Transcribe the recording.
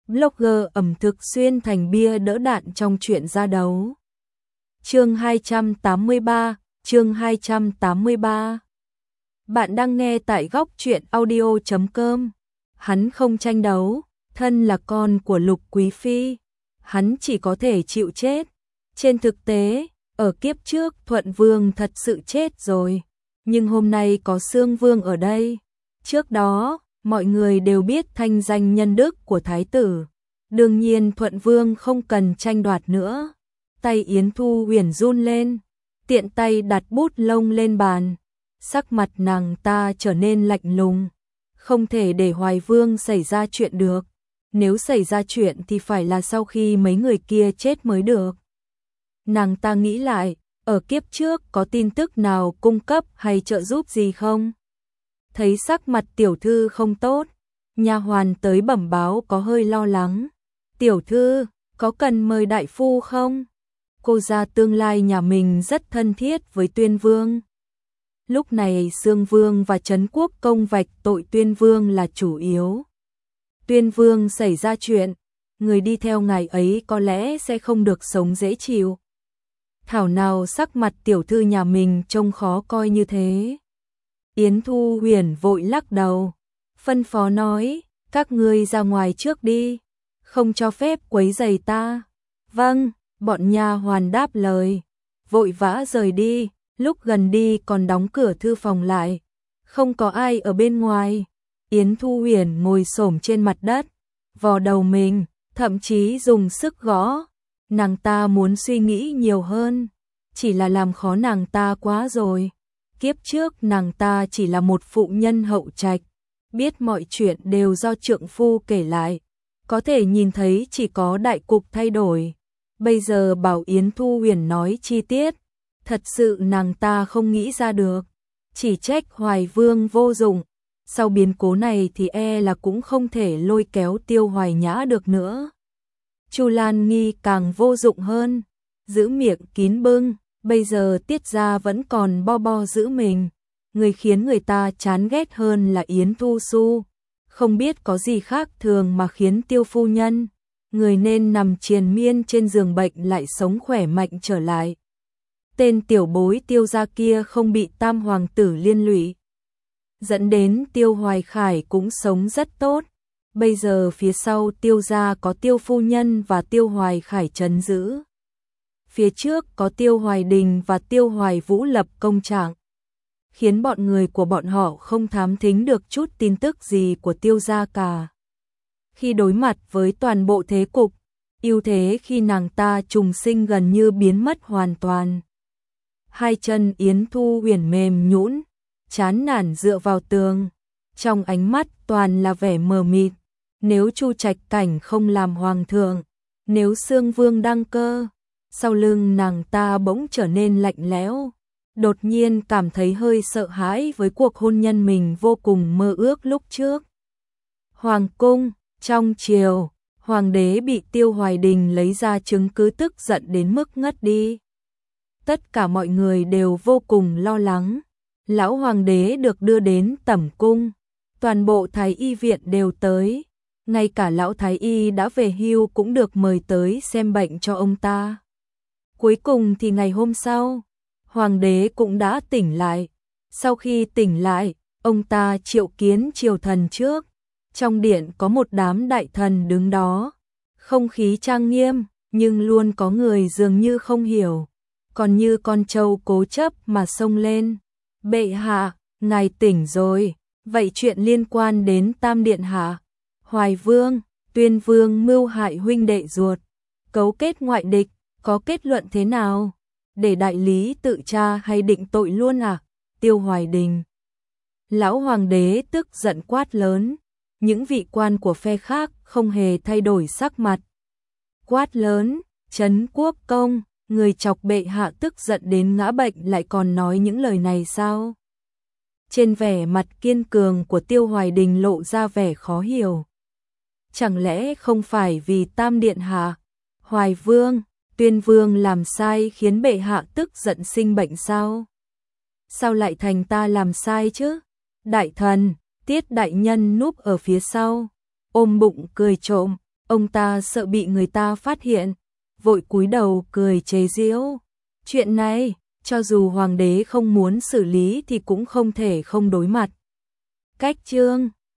Blogger ẩm thực xuyên thành bia đỡ đạn trong chuyện ra đấu. Chương 283, chương 283. Bạn đang nghe tại góc truyện audio.com. Hắn không tranh đấu, thân là con của Lục Quý Phi, hắn chỉ có thể chịu chết. Trên thực tế, ở kiếp trước Thuận Vương thật sự chết rồi, nhưng hôm nay có Sương Vương ở đây. Trước đó, mọi người đều biết thanh danh nhân đức của Thái tử. Đương nhiên Thuận Vương không cần tranh đoạt nữa. Tay Yến Thu Huyền run lên, tiện tay đặt bút lông lên bàn. Sắc mặt nàng ta trở nên lạnh lùng. Không thể để Hoài Vương xảy ra chuyện được. Nếu xảy ra chuyện thì phải là sau khi mấy người kia chết mới được. Nàng ta nghĩ lại, ở kiếp trước có tin tức nào cung cấp hay trợ giúp gì không? Thấy sắc mặt tiểu thư không tốt, nha hoàn tới bẩm báo có hơi lo lắng. Tiểu thư, có cần mời đại phu không? Cô gia tương lai nhà mình rất thân thiết với Tuyên Vương. Lúc này Sương Vương và Trấn Quốc Công vạch tội Tuyên Vương là chủ yếu. Tuyên Vương xảy ra chuyện, người đi theo ngài ấy có lẽ sẽ không được sống dễ chịu. Thảo nào sắc mặt tiểu thư nhà mình trông khó coi như thế. Yến Thu Huyền vội lắc đầu, phân phó nói, các ngươi ra ngoài trước đi, không cho phép quấy rầy ta. Vâng, bọn nha hoàn đáp lời, vội vã rời đi, lúc gần đi còn đóng cửa thư phòng lại, không có ai ở bên ngoài. Yến Thu Huyền ngồi xổm trên mặt đất, vò đầu mình, thậm chí dùng sức gõ. Nàng ta muốn suy nghĩ nhiều hơn, chỉ là làm khó nàng ta quá rồi. Kiếp trước nàng ta chỉ là một phụ nhân hậu trạch, biết mọi chuyện đều do trượng phu kể lại, có thể nhìn thấy chỉ có đại cục thay đổi. Bây giờ bảo Yến Thu Huyền nói chi tiết, thật sự nàng ta không nghĩ ra được, chỉ trách Hoài Vương vô dụng. Sau biến cố này thì là cũng không thể lôi kéo Tiêu Hoài Nhã được nữa. Chu Lan Nghi càng vô dụng hơn, giữ miệng kín bưng, bây giờ Tiết gia vẫn còn bo bo giữ mình. Người khiến người ta chán ghét hơn là Yến Thu Xu, không biết có gì khác thường mà khiến Tiêu phu nhân, người nên nằm triền miên trên giường bệnh lại sống khỏe mạnh trở lại. Tên tiểu bối Tiêu gia kia không bị tam hoàng tử liên lụy, dẫn đến Tiêu Hoài Khải cũng sống rất tốt. Bây giờ phía sau Tiêu gia có Tiêu phu nhân và Tiêu Hoài Khải trấn giữ. Phía trước có Tiêu Hoài Đình và Tiêu Hoài Vũ lập công trạng, khiến bọn người của bọn họ không thám thính được chút tin tức gì của Tiêu gia cả. Khi đối mặt với toàn bộ thế cục, ưu thế khi nàng ta trùng sinh gần như biến mất hoàn toàn. Hai chân Yến Thu Huyền mềm nhũn, chán nản dựa vào tường, trong ánh mắt toàn là vẻ mờ mịt. Nếu Chu Trạch Cảnh không làm hoàng thượng, nếu Sương Vương đăng cơ, sau lưng nàng ta bỗng trở nên lạnh lẽo, đột nhiên cảm thấy hơi sợ hãi với cuộc hôn nhân mình vô cùng mơ ước lúc trước. Hoàng cung, trong triều, hoàng đế bị Tiêu Hoài Đình lấy ra chứng cứ tức giận đến mức ngất đi. Tất cả mọi người đều vô cùng lo lắng. Lão hoàng đế được đưa đến tẩm cung, toàn bộ thái y viện đều tới, ngay cả lão thái y đã về hưu cũng được mời tới xem bệnh cho ông ta. Cuối cùng thì ngày hôm sau, hoàng đế cũng đã tỉnh lại. Sau khi tỉnh lại, ông ta triệu kiến triều thần trước. Trong điện có một đám đại thần đứng đó, không khí trang nghiêm, nhưng luôn có người dường như không hiểu, còn như con trâu cố chấp mà xông lên. Bệ hạ, ngài tỉnh rồi, vậy chuyện liên quan đến Tam Điện Hạ, Hoài Vương, Tuyên Vương mưu hại huynh đệ ruột, cấu kết ngoại địch, có kết luận thế nào? Để đại lý tự tra hay định tội luôn à? Tiêu Hoài Đình. Lão hoàng đế tức giận quát lớn, những vị quan của phe khác không hề thay đổi sắc mặt. Quát lớn, Trấn Quốc Công, người chọc bệ hạ tức giận đến ngã bệnh lại còn nói những lời này sao? Trên vẻ mặt kiên cường của Tiêu Hoài Đình lộ ra vẻ khó hiểu. Chẳng lẽ không phải vì Tam Điện Hạ, Hoài Vương, Tuyên Vương làm sai khiến bệ hạ tức giận sinh bệnh sao? Sao lại thành ta làm sai chứ? Đại thần, Tiết đại nhân núp ở phía sau, ôm bụng cười trộm, Ông ta sợ bị người ta phát hiện, vội cúi đầu cười chế giễu. Chuyện này, cho dù hoàng đế không muốn xử lý thì cũng không thể không đối mặt. Cách chương